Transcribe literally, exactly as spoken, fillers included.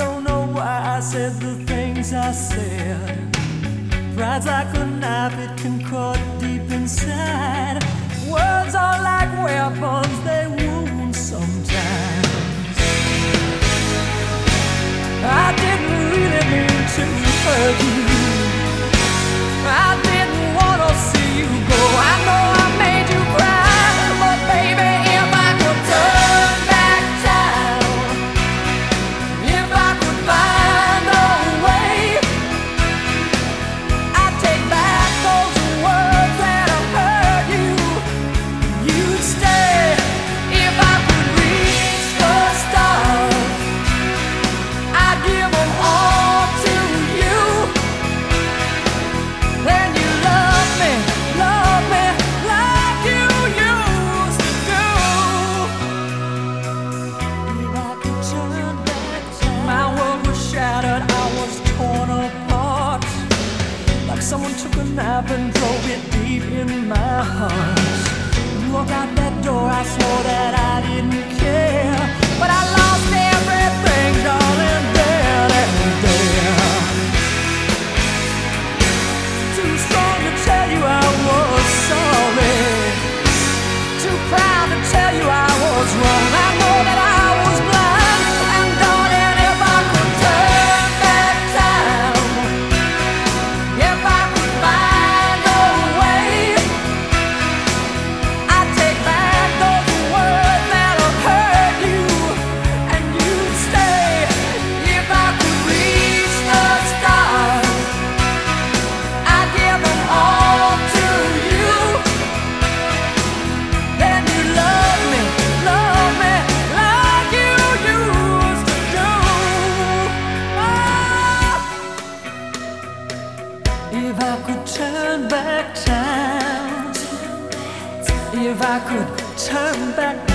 don't know why I said the things I said. Pride's like a knife, it can cut deep inside. Words are like weapons, they wound sometimes. I didn't really mean to hurt you. I didn't want to see you go. I know I made you cry, but baby, if I could turn back time, if I could find a way, I'd take back those words that have hurt you. You'd stay. If I could reach the stars, I'd give them all to you. Then you love me, love me like you used to do. If I could turn back time, my world was shattered, I was torn apart. Like someone took a knife and drove it deep in my heart. You walked out that door, I swore that I didn't care, but I lost everything, darling, there and there. Too strong to tell you I was sorry, too proud to tell you I was wrong. I know that I was blind, and darling, if I could turn back time, if I could find a way, I'd take back those words that have hurt you, and you'd stay. If I could reach the stars, I'd give them all to you. Then you love me, love me like you used to do. Oh. If I could turn back time, if I could turn back